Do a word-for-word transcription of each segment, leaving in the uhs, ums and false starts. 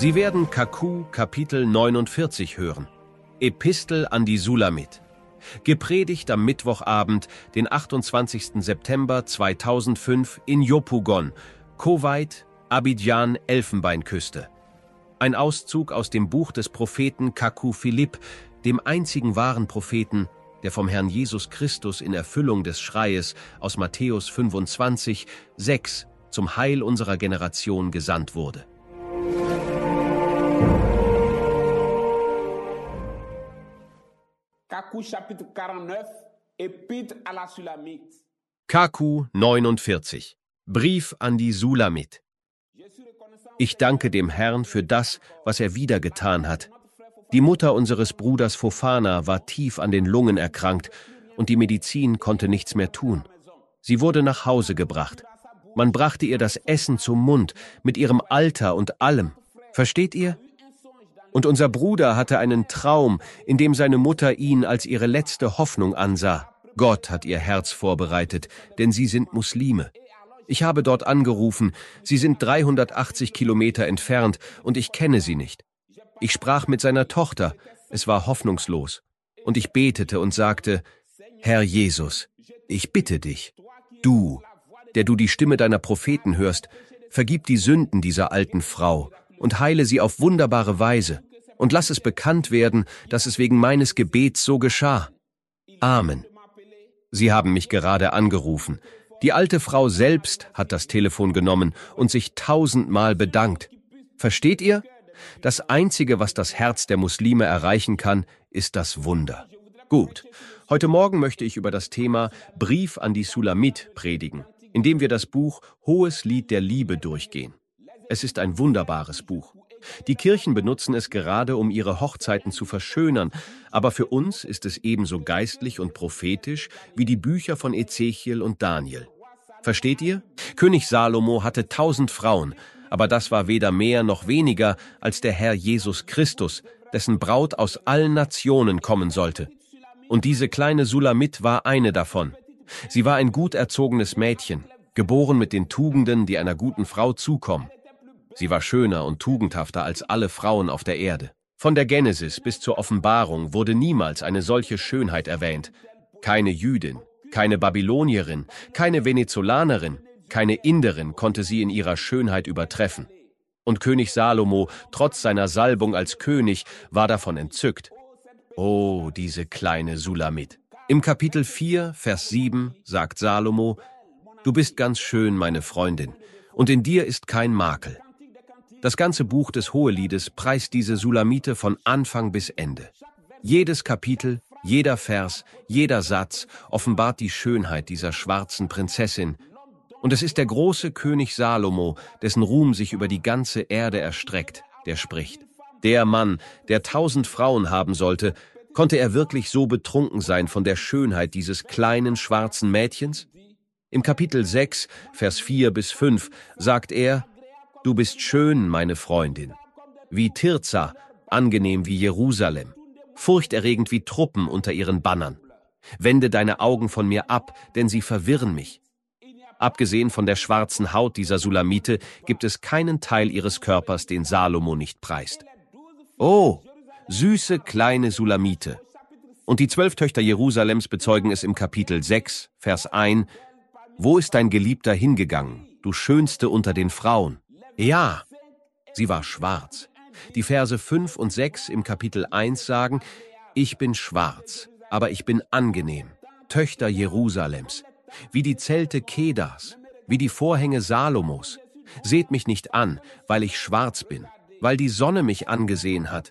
Sie werden Kaku Kapitel neunundvierzig hören. Epistel an die Sulamit. Gepredigt am Mittwochabend, den achtundzwanzigsten September zweitausendfünf in Yopougon, Kuwait, Abidjan, Elfenbeinküste. Ein Auszug aus dem Buch des Propheten Kaku Philipp, dem einzigen wahren Propheten, der vom Herrn Jesus Christus in Erfüllung des Schreies aus Matthäus fünfundzwanzig, sechs zum Heil unserer Generation gesandt wurde. Kaku chapitre quarante-neuf, Épître à la Sulamite. Kaku neunundvierzig. Brief an die Sulamit. Ich danke dem Herrn für das, was er wieder getan hat. Die Mutter unseres Bruders Fofana war tief an den Lungen erkrankt und die Medizin konnte nichts mehr tun. Sie wurde nach Hause gebracht. Man brachte ihr das Essen zum Mund, mit ihrem Alter und allem. Versteht ihr? Und unser Bruder hatte einen Traum, in dem seine Mutter ihn als ihre letzte Hoffnung ansah. Gott hat ihr Herz vorbereitet, denn sie sind Muslime. Ich habe dort angerufen, sie sind dreihundertachtzig Kilometer entfernt und ich kenne sie nicht. Ich sprach mit seiner Tochter, es war hoffnungslos. Und ich betete und sagte, Herr Jesus, ich bitte dich, du, der du die Stimme deiner Propheten hörst, vergib die Sünden dieser alten Frau und heile sie auf wunderbare Weise und lass es bekannt werden, dass es wegen meines Gebets so geschah. Amen. Sie haben mich gerade angerufen. Die alte Frau selbst hat das Telefon genommen und sich tausendmal bedankt. Versteht ihr? Das Einzige, was das Herz der Muslime erreichen kann, ist das Wunder. Gut, heute Morgen möchte ich über das Thema Brief an die Sulamit predigen, indem wir das Buch Hohes Lied der Liebe durchgehen. Es ist ein wunderbares Buch. Die Kirchen benutzen es gerade, um ihre Hochzeiten zu verschönern, aber für uns ist es ebenso geistlich und prophetisch wie die Bücher von Ezechiel und Daniel. Versteht ihr? König Salomo hatte tausend Frauen, aber das war weder mehr noch weniger als der Herr Jesus Christus, dessen Braut aus allen Nationen kommen sollte. Und diese kleine Sulamit war eine davon. Sie war ein gut erzogenes Mädchen, geboren mit den Tugenden, die einer guten Frau zukommen. Sie war schöner und tugendhafter als alle Frauen auf der Erde. Von der Genesis bis zur Offenbarung wurde niemals eine solche Schönheit erwähnt. Keine Jüdin, keine Babylonierin, keine Venezolanerin, keine Inderin konnte sie in ihrer Schönheit übertreffen. Und König Salomo, trotz seiner Salbung als König, war davon entzückt. Oh, diese kleine Sulamit. Im Kapitel vier, Vers sieben sagt Salomo, Du bist ganz schön, meine Freundin, und in dir ist kein Makel. Das ganze Buch des Hoheliedes preist diese Sulamite von Anfang bis Ende. Jedes Kapitel, jeder Vers, jeder Satz offenbart die Schönheit dieser schwarzen Prinzessin. Und es ist der große König Salomo, dessen Ruhm sich über die ganze Erde erstreckt, der spricht. Der Mann, der tausend Frauen haben sollte, konnte er wirklich so betrunken sein von der Schönheit dieses kleinen schwarzen Mädchens? Im Kapitel sechs, Vers vier bis fünf sagt er, Du bist schön, meine Freundin, wie Tirza, angenehm wie Jerusalem, furchterregend wie Truppen unter ihren Bannern. Wende deine Augen von mir ab, denn sie verwirren mich. Abgesehen von der schwarzen Haut dieser Sulamite gibt es keinen Teil ihres Körpers, den Salomo nicht preist. Oh, süße kleine Sulamite. Und die zwölf Töchter Jerusalems bezeugen es im Kapitel sechs, Vers eins, Wo ist dein Geliebter hingegangen, du Schönste unter den Frauen? Ja, sie war schwarz. Die Verse fünf und sechs im Kapitel eins sagen, Ich bin schwarz, aber ich bin angenehm, Töchter Jerusalems, wie die Zelte Kedars, wie die Vorhänge Salomos. Seht mich nicht an, weil ich schwarz bin, weil die Sonne mich angesehen hat.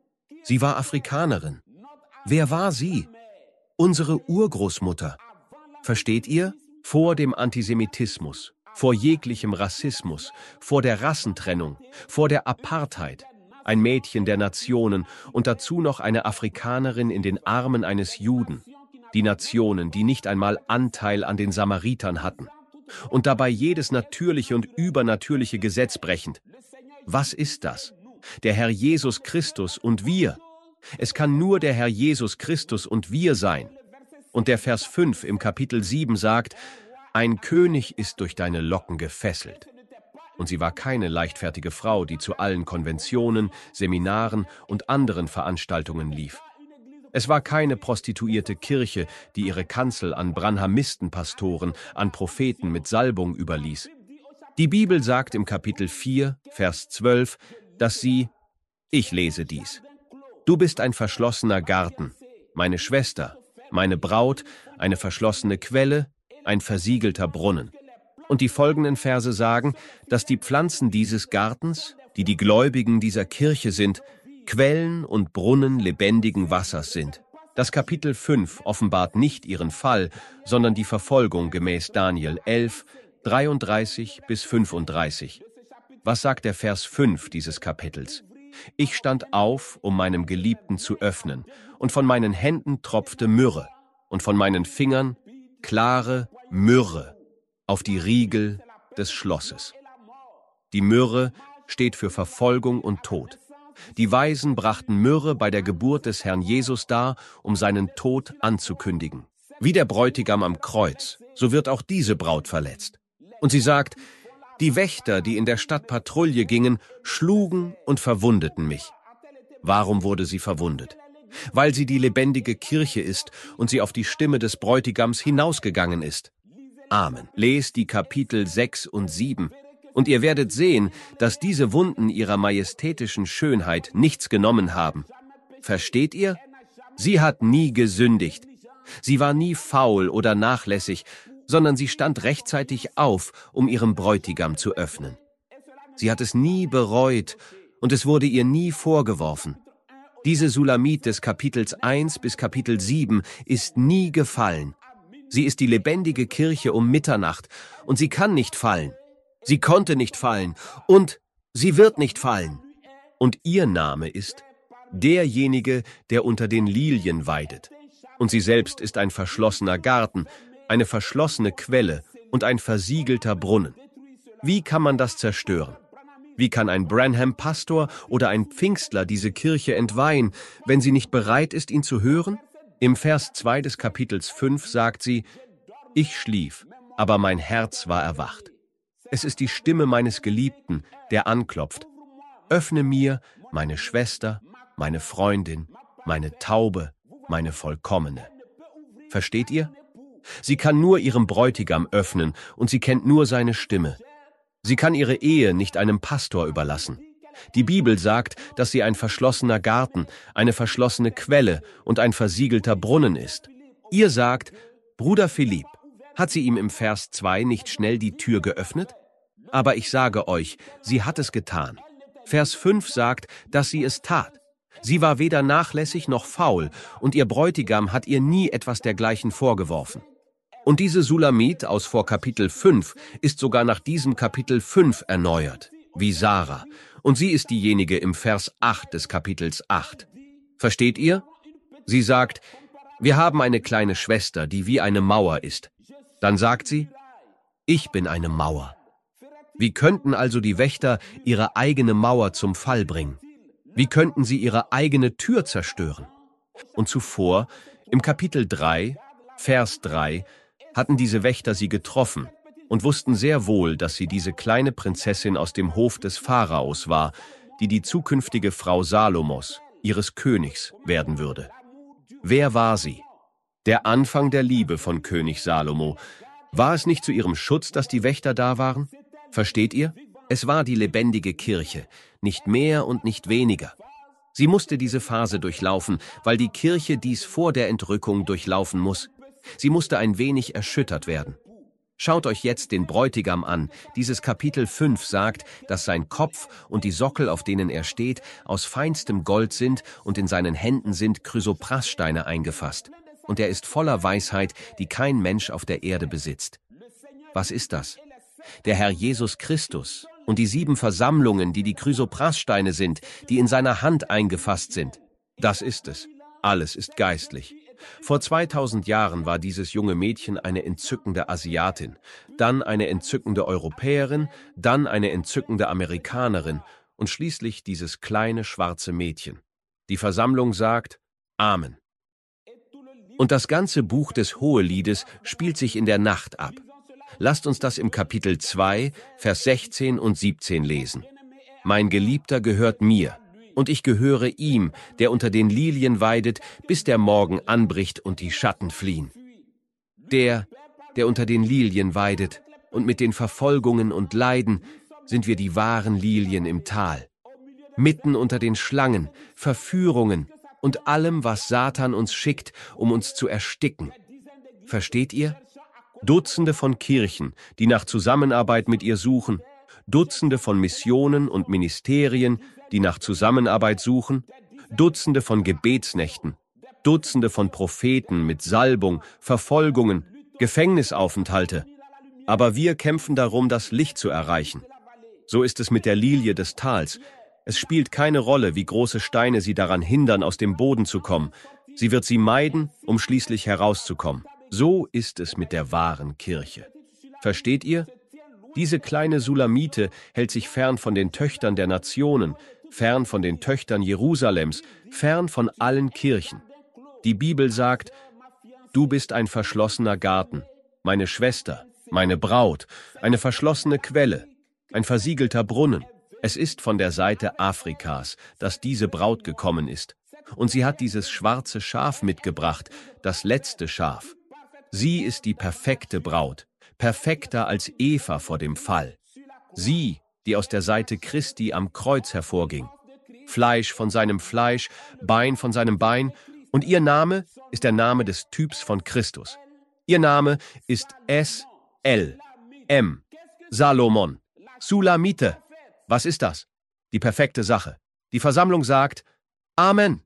Sie war Afrikanerin. Wer war sie? Unsere Urgroßmutter. Versteht ihr? Vor dem Antisemitismus, vor jeglichem Rassismus, vor der Rassentrennung, vor der Apartheid. Ein Mädchen der Nationen und dazu noch eine Afrikanerin in den Armen eines Juden. Die Nationen, die nicht einmal Anteil an den Samaritern hatten. Und dabei jedes natürliche und übernatürliche Gesetz brechend. Was ist das? Der Herr Jesus Christus und wir. Es kann nur der Herr Jesus Christus und wir sein. Und der Vers fünf im Kapitel sieben sagt, Ein König ist durch deine Locken gefesselt. Und sie war keine leichtfertige Frau, die zu allen Konventionen, Seminaren und anderen Veranstaltungen lief. Es war keine prostituierte Kirche, die ihre Kanzel an Branhamistenpastoren, an Propheten mit Salbung überließ. Die Bibel sagt im Kapitel vier, Vers zwölf, dass sie, ich lese dies, du bist ein verschlossener Garten, meine Schwester, meine Braut, eine verschlossene Quelle, ein versiegelter Brunnen. Und die folgenden Verse sagen, dass die Pflanzen dieses Gartens, die die Gläubigen dieser Kirche sind, Quellen und Brunnen lebendigen Wassers sind. Das Kapitel fünf offenbart nicht ihren Fall, sondern die Verfolgung gemäß Daniel elf, dreiunddreißig bis fünfunddreißig. Was sagt der Vers fünf dieses Kapitels? Ich stand auf, um meinem Geliebten zu öffnen, und von meinen Händen tropfte Myrrhe, und von meinen Fingern klare Myrrhe auf die Riegel des Schlosses. Die Myrrhe steht für Verfolgung und Tod. Die Weisen brachten Myrrhe bei der Geburt des Herrn Jesus dar, um seinen Tod anzukündigen. Wie der Bräutigam am Kreuz, so wird auch diese Braut verletzt. Und sie sagt, die Wächter, die in der Stadt Patrouille gingen, schlugen und verwundeten mich. Warum wurde sie verwundet? Weil sie die lebendige Kirche ist und sie auf die Stimme des Bräutigams hinausgegangen ist. Amen. Lest die Kapitel sechs und sieben, und ihr werdet sehen, dass diese Wunden ihrer majestätischen Schönheit nichts genommen haben. Versteht ihr? Sie hat nie gesündigt. Sie war nie faul oder nachlässig, sondern sie stand rechtzeitig auf, um ihrem Bräutigam zu öffnen. Sie hat es nie bereut und es wurde ihr nie vorgeworfen. Diese Sulamit des Kapitels eins bis Kapitel sieben ist nie gefallen. Sie ist die lebendige Kirche um Mitternacht und sie kann nicht fallen. Sie konnte nicht fallen und sie wird nicht fallen. Und ihr Name ist derjenige, der unter den Lilien weidet. Und sie selbst ist ein verschlossener Garten, eine verschlossene Quelle und ein versiegelter Brunnen. Wie kann man das zerstören? Wie kann ein Branham-Pastor oder ein Pfingstler diese Kirche entweihen, wenn sie nicht bereit ist, ihn zu hören? Im Vers zwei des Kapitels fünf sagt sie, ich schlief, aber mein Herz war erwacht. Es ist die Stimme meines Geliebten, der anklopft. Öffne mir, meine Schwester, meine Freundin, meine Taube, meine Vollkommene. Versteht ihr? Sie kann nur ihrem Bräutigam öffnen und sie kennt nur seine Stimme. Sie kann ihre Ehe nicht einem Pastor überlassen. Die Bibel sagt, dass sie ein verschlossener Garten, eine verschlossene Quelle und ein versiegelter Brunnen ist. Ihr sagt, Bruder Philipp, hat sie ihm im Vers zwei nicht schnell die Tür geöffnet? Aber ich sage euch, sie hat es getan. Vers fünf sagt, dass sie es tat. Sie war weder nachlässig noch faul, und ihr Bräutigam hat ihr nie etwas dergleichen vorgeworfen. Und diese Sulamit aus vor Kapitel fünf ist sogar nach diesem Kapitel fünf erneuert, wie Sarah, und sie ist diejenige im Vers acht des Kapitels acht. Versteht ihr? Sie sagt, wir haben eine kleine Schwester, die wie eine Mauer ist. Dann sagt sie, ich bin eine Mauer. Wie könnten also die Wächter ihre eigene Mauer zum Fall bringen? Wie könnten sie ihre eigene Tür zerstören? Und zuvor, im Kapitel drei, Vers drei, hatten diese Wächter sie getroffen und wussten sehr wohl, dass sie diese kleine Prinzessin aus dem Hof des Pharaos war, die die zukünftige Frau Salomos, ihres Königs, werden würde. Wer war sie? Der Anfang der Liebe von König Salomo. War es nicht zu ihrem Schutz, dass die Wächter da waren? Versteht ihr? Es war die lebendige Kirche, nicht mehr und nicht weniger. Sie musste diese Phase durchlaufen, weil die Kirche dies vor der Entrückung durchlaufen muss. Sie musste ein wenig erschüttert werden. Schaut euch jetzt den Bräutigam an. Dieses Kapitel fünf sagt, dass sein Kopf und die Sockel, auf denen er steht, aus feinstem Gold sind und in seinen Händen sind Chrysoprassteine eingefasst. Und er ist voller Weisheit, die kein Mensch auf der Erde besitzt. Was ist das? Der Herr Jesus Christus und die sieben Versammlungen, die die Chrysoprassteine sind, die in seiner Hand eingefasst sind. Das ist es. Alles ist geistlich. Vor zweitausend Jahren war dieses junge Mädchen eine entzückende Asiatin, dann eine entzückende Europäerin, dann eine entzückende Amerikanerin und schließlich dieses kleine schwarze Mädchen. Die Versammlung sagt Amen. Und das ganze Buch des Hoheliedes spielt sich in der Nacht ab. Lasst uns das im Kapitel zwei, Vers sechzehn und siebzehn lesen. Mein Geliebter gehört mir, und ich gehöre ihm, der unter den Lilien weidet, bis der Morgen anbricht und die Schatten fliehen. Der, der unter den Lilien weidet, und mit den Verfolgungen und Leiden sind wir die wahren Lilien im Tal. Mitten unter den Schlangen, Verführungen und allem, was Satan uns schickt, um uns zu ersticken. Versteht ihr? Dutzende von Kirchen, die nach Zusammenarbeit mit ihr suchen, Dutzende von Missionen und Ministerien, die nach Zusammenarbeit suchen, Dutzende von Gebetsnächten, Dutzende von Propheten mit Salbung, Verfolgungen, Gefängnisaufenthalte. Aber wir kämpfen darum, das Licht zu erreichen. So ist es mit der Lilie des Tals. Es spielt keine Rolle, wie große Steine sie daran hindern, aus dem Boden zu kommen. Sie wird sie meiden, um schließlich herauszukommen. So ist es mit der wahren Kirche. Versteht ihr? Diese kleine Sulamite hält sich fern von den Töchtern der Nationen, fern von den Töchtern Jerusalems, fern von allen Kirchen. Die Bibel sagt, du bist ein verschlossener Garten, meine Schwester, meine Braut, eine verschlossene Quelle, ein versiegelter Brunnen. Es ist von der Seite Afrikas, dass diese Braut gekommen ist. Und sie hat dieses schwarze Schaf mitgebracht, das letzte Schaf. Sie ist die perfekte Braut, perfekter als Eva vor dem Fall. Sie, die aus der Seite Christi am Kreuz hervorging. Fleisch von seinem Fleisch, Bein von seinem Bein, und ihr Name ist der Name des Typs von Christus. Ihr Name ist S L M Salomon, Sulamite. Was ist das? Die perfekte Sache. Die Versammlung sagt, Amen.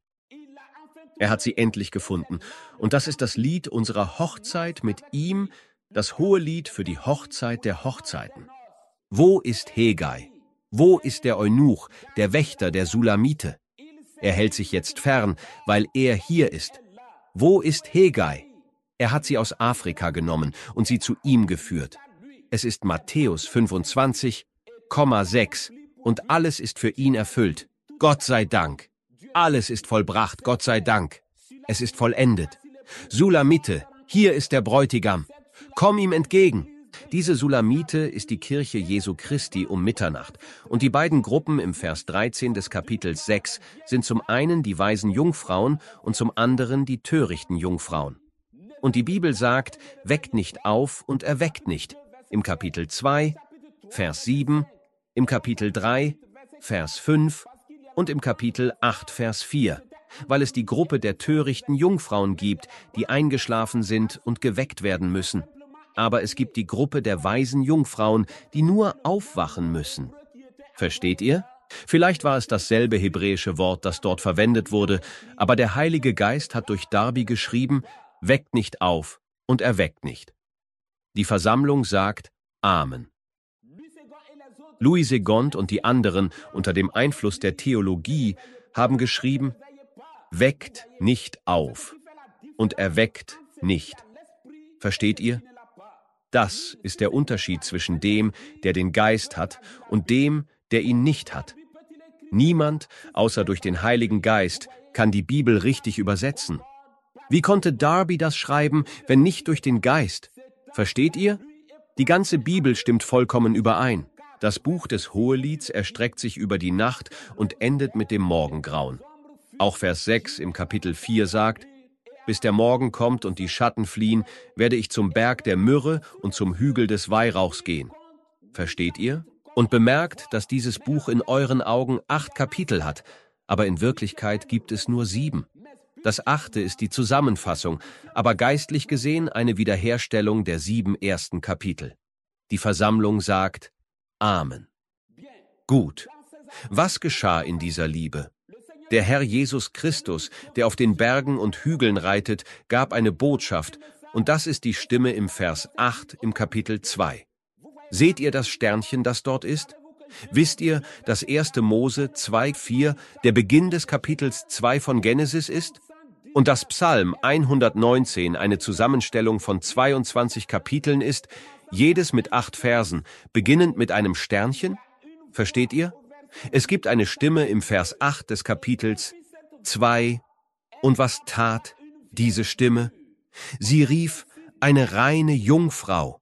Er hat sie endlich gefunden. Und das ist das Lied unserer Hochzeit mit ihm, das hohe Lied für die Hochzeit der Hochzeiten. Wo ist Hegai? Wo ist der Eunuch, der Wächter der Sulamite? Er hält sich jetzt fern, weil er hier ist. Wo ist Hegai? Er hat sie aus Afrika genommen und sie zu ihm geführt. Es ist Matthäus fünfundzwanzig, sechs und alles ist für ihn erfüllt. Gott sei Dank. Alles ist vollbracht, Gott sei Dank. Es ist vollendet. Sulamite, hier ist der Bräutigam. Komm ihm entgegen. Diese Sulamite ist die Kirche Jesu Christi um Mitternacht. Und die beiden Gruppen im Vers dreizehn des Kapitels sechs sind zum einen die weisen Jungfrauen und zum anderen die törichten Jungfrauen. Und die Bibel sagt, weckt nicht auf und erweckt nicht. Im Kapitel zwei, Vers sieben, im Kapitel drei, Vers fünf und im Kapitel acht, Vers vier, weil es die Gruppe der törichten Jungfrauen gibt, die eingeschlafen sind und geweckt werden müssen. Aber es gibt die Gruppe der weisen Jungfrauen, die nur aufwachen müssen. Versteht ihr? Vielleicht war es dasselbe hebräische Wort, das dort verwendet wurde, aber der Heilige Geist hat durch Darby geschrieben, weckt nicht auf und erweckt nicht. Die Versammlung sagt Amen. Louis Segond und die anderen unter dem Einfluss der Theologie haben geschrieben, weckt nicht auf und erweckt nicht. Versteht ihr? Das ist der Unterschied zwischen dem, der den Geist hat, und dem, der ihn nicht hat. Niemand, außer durch den Heiligen Geist, kann die Bibel richtig übersetzen. Wie konnte Darby das schreiben, wenn nicht durch den Geist? Versteht ihr? Die ganze Bibel stimmt vollkommen überein. Das Buch des Hohelieds erstreckt sich über die Nacht und endet mit dem Morgengrauen. Auch Vers sechs im Kapitel vier sagt, bis der Morgen kommt und die Schatten fliehen, werde ich zum Berg der Myrrhe und zum Hügel des Weihrauchs gehen. Versteht ihr? Und bemerkt, dass dieses Buch in euren Augen acht Kapitel hat, aber in Wirklichkeit gibt es nur sieben. Das achte ist die Zusammenfassung, aber geistlich gesehen eine Wiederherstellung der sieben ersten Kapitel. Die Versammlung sagt Amen. Gut. Was geschah in dieser Liebe? Der Herr Jesus Christus, der auf den Bergen und Hügeln reitet, gab eine Botschaft, und das ist die Stimme im Vers acht im Kapitel zwei. Seht ihr das Sternchen, das dort ist? Wisst ihr, dass erste Mose zwei vier der Beginn des Kapitels zwei von Genesis ist? Und dass Psalm hundertneunzehn eine Zusammenstellung von zweiundzwanzig Kapiteln ist, jedes mit acht Versen, beginnend mit einem Sternchen? Versteht ihr? Es gibt eine Stimme im Vers acht des Kapitels zwei. Und was tat diese Stimme? Sie rief, eine reine Jungfrau.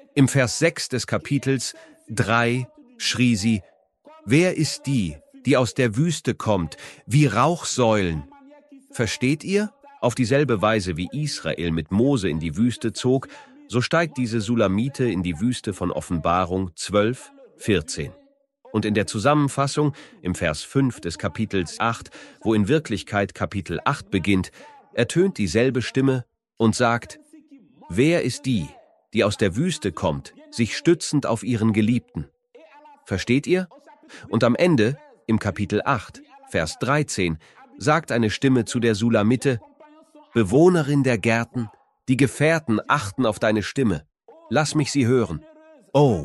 Im Vers sechs des Kapitels drei schrie sie: Wer ist die, die aus der Wüste kommt, wie Rauchsäulen? Versteht ihr? Auf dieselbe Weise wie Israel mit Mose in die Wüste zog, so steigt diese Sulamite in die Wüste von Offenbarung zwölf, vierzehn. Und in der Zusammenfassung, im Vers fünf des Kapitels acht, wo in Wirklichkeit Kapitel acht beginnt, ertönt dieselbe Stimme und sagt: Wer ist die, die aus der Wüste kommt, sich stützend auf ihren Geliebten? Versteht ihr? Und am Ende, im Kapitel acht, Vers dreizehn, sagt eine Stimme zu der Sulamite: Bewohnerin der Gärten, die Gefährten achten auf deine Stimme. Lass mich sie hören. Oh,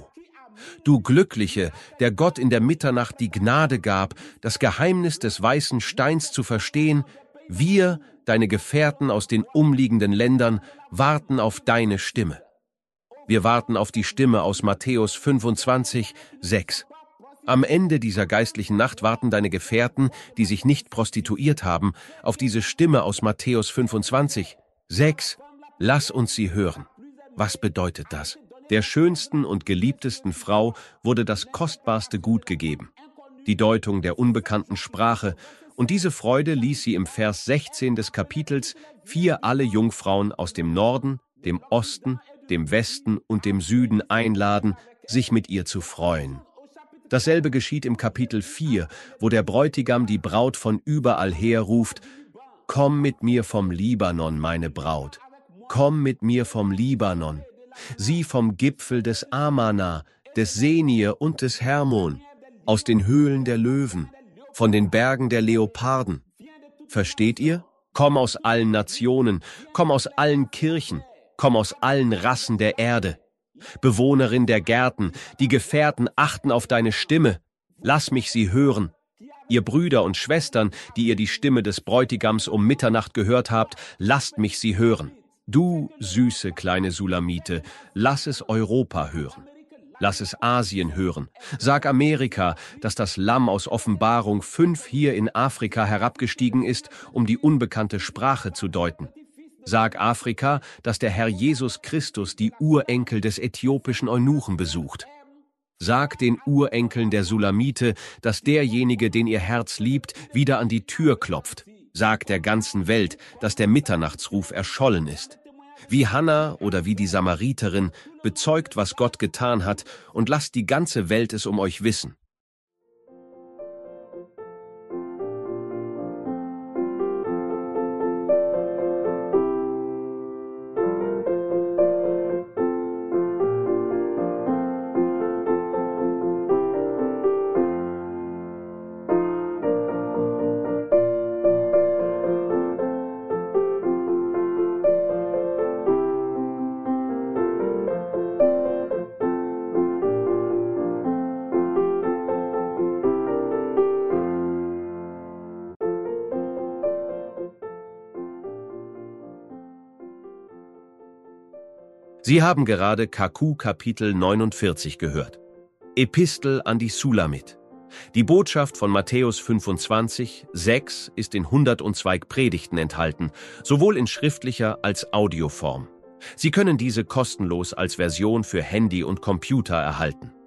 du Glückliche, der Gott in der Mitternacht die Gnade gab, das Geheimnis des weißen Steins zu verstehen, wir, deine Gefährten aus den umliegenden Ländern, warten auf deine Stimme. Wir warten auf die Stimme aus Matthäus fünfundzwanzig, sechs. Am Ende dieser geistlichen Nacht warten deine Gefährten, die sich nicht prostituiert haben, auf diese Stimme aus Matthäus fünfundzwanzig, sechs. Lass uns sie hören. Was bedeutet das? Der schönsten und geliebtesten Frau wurde das kostbarste Gut gegeben, die Deutung der unbekannten Sprache, und diese Freude ließ sie im Vers sechzehn des Kapitels vier alle Jungfrauen aus dem Norden, dem Osten, dem Westen und dem Süden einladen, sich mit ihr zu freuen. Dasselbe geschieht im Kapitel vier, wo der Bräutigam die Braut von überall her ruft: Komm mit mir vom Libanon, meine Braut. Komm mit mir vom Libanon. Sie vom Gipfel des Amana, des Senir und des Hermon, aus den Höhlen der Löwen, von den Bergen der Leoparden. Versteht ihr? Komm aus allen Nationen, komm aus allen Kirchen, komm aus allen Rassen der Erde. Bewohnerin der Gärten, die Gefährten achten auf deine Stimme. Lass mich sie hören. Ihr Brüder und Schwestern, die ihr die Stimme des Bräutigams um Mitternacht gehört habt, lasst mich sie hören. Du, süße kleine Sulamite, lass es Europa hören. Lass es Asien hören. Sag Amerika, dass das Lamm aus Offenbarung fünf hier in Afrika herabgestiegen ist, um die unbekannte Sprache zu deuten. Sag Afrika, dass der Herr Jesus Christus die Urenkel des äthiopischen Eunuchen besucht. Sag den Urenkeln der Sulamite, dass derjenige, den ihr Herz liebt, wieder an die Tür klopft. Sag der ganzen Welt, dass der Mitternachtsruf erschollen ist. Wie Hannah oder wie die Samariterin, bezeugt, was Gott getan hat, und lasst die ganze Welt es um euch wissen. Sie haben gerade Kaku Kapitel neunundvierzig gehört. Epistel an die Sulamit. Die Botschaft von Matthäus fünfundzwanzig, sechs ist in hundertzwei Predigten enthalten, sowohl in schriftlicher als Audioform. Sie können diese kostenlos als Version für Handy und Computer erhalten.